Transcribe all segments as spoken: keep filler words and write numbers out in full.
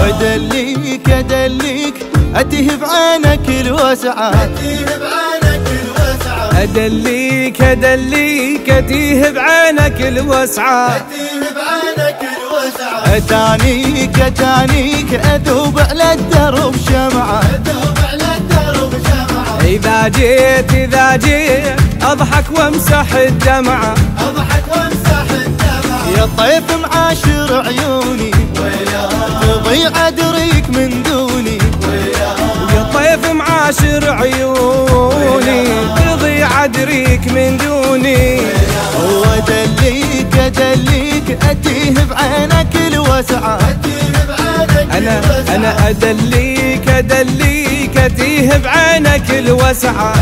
ودليك ادليك اتيه بعينك الوسعة، اتيه بعينك الوسعة، ادليك ادليك اتيه بعينك الوسعة، اتيه بعينك الوسعة. اتانيك اتانيك اذوب على الدرب شمعة، اذوب على الدرب شمعة. اذا جيت اذا جيت اضحك وامسح الدمعة، اضحك وامسح الدمعة. يا طيف معاشر عيوني تضيع ادريك من دوني، يا طيف معاشر عيوني تضيع ادريك من دوني. ودليك ادليك اتيه بعينك الوسعة، انا انا ادليك ادليك اتيه بعينك الوسعة.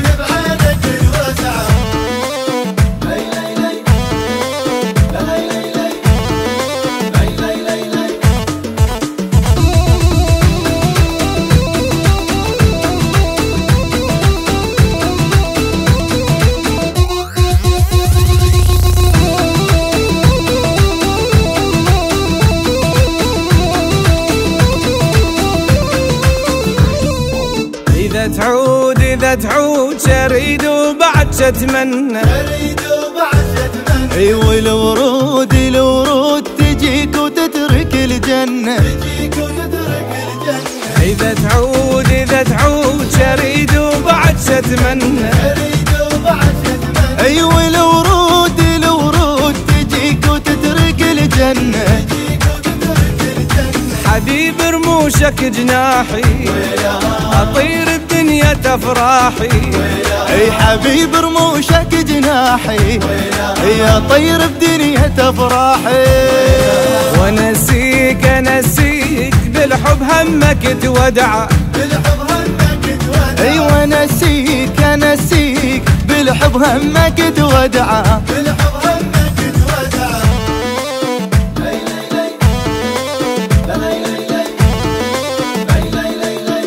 إذا تعود إذا تعود شريد وبعد شتمنى، شريد وبعد شتمنى. اي والورود الورود تجيك وتترك الجنة، تجيك وتترك الجنة. إذا تعود إذا تعود شريد وبعد شتمنى، شريد وبعد شتمنى. اي والورود الورود تجيك وتترك الجنة، تجيك وتترك الجنة. حبيب رموشك جناحي أطير الدنيا تفراحي، اي حبيب رموشك جناحي يا طير بدنيا تفراحي. ونسيك انسيك بالحب همك تودع، بالحب همك تودع. اي ونسيك انسيك بالحب همك تودع، بالحب همك تودع. لي لي لي لي لي لي لي لي لي.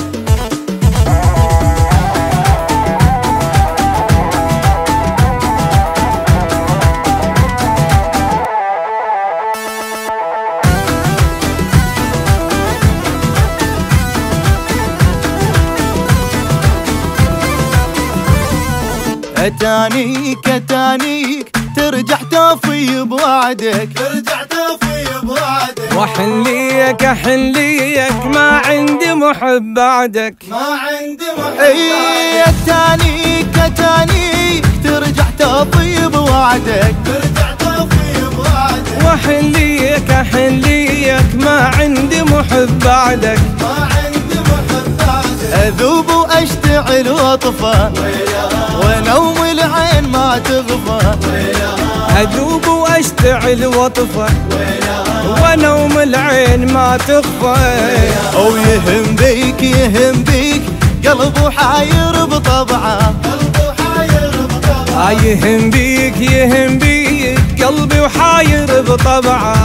اتانيك اتانيك ترجع توفي بوعدك، ترجع توفي بوعدك. واحن ليك احن ليك ما عندي محب بعدك، ما عندي محب. اي اتانيك اتانيك ترجع توفي بوعدك، ترجع توفي بوعدك. واحن ليك احن ليك ما عندي محب بعدك، ما عندي محب بعدك. اذوب واشتعل واطفى ونوم العين ما تغفى، اذوب واشتعل واطفى ونوم العين ما تخفى. او يهم بيك يهم بيك قلبه حاير بطبعه، قلبه حاير بطبعه. يهم بيك يهم بيك قلبي وحاير بطبعه.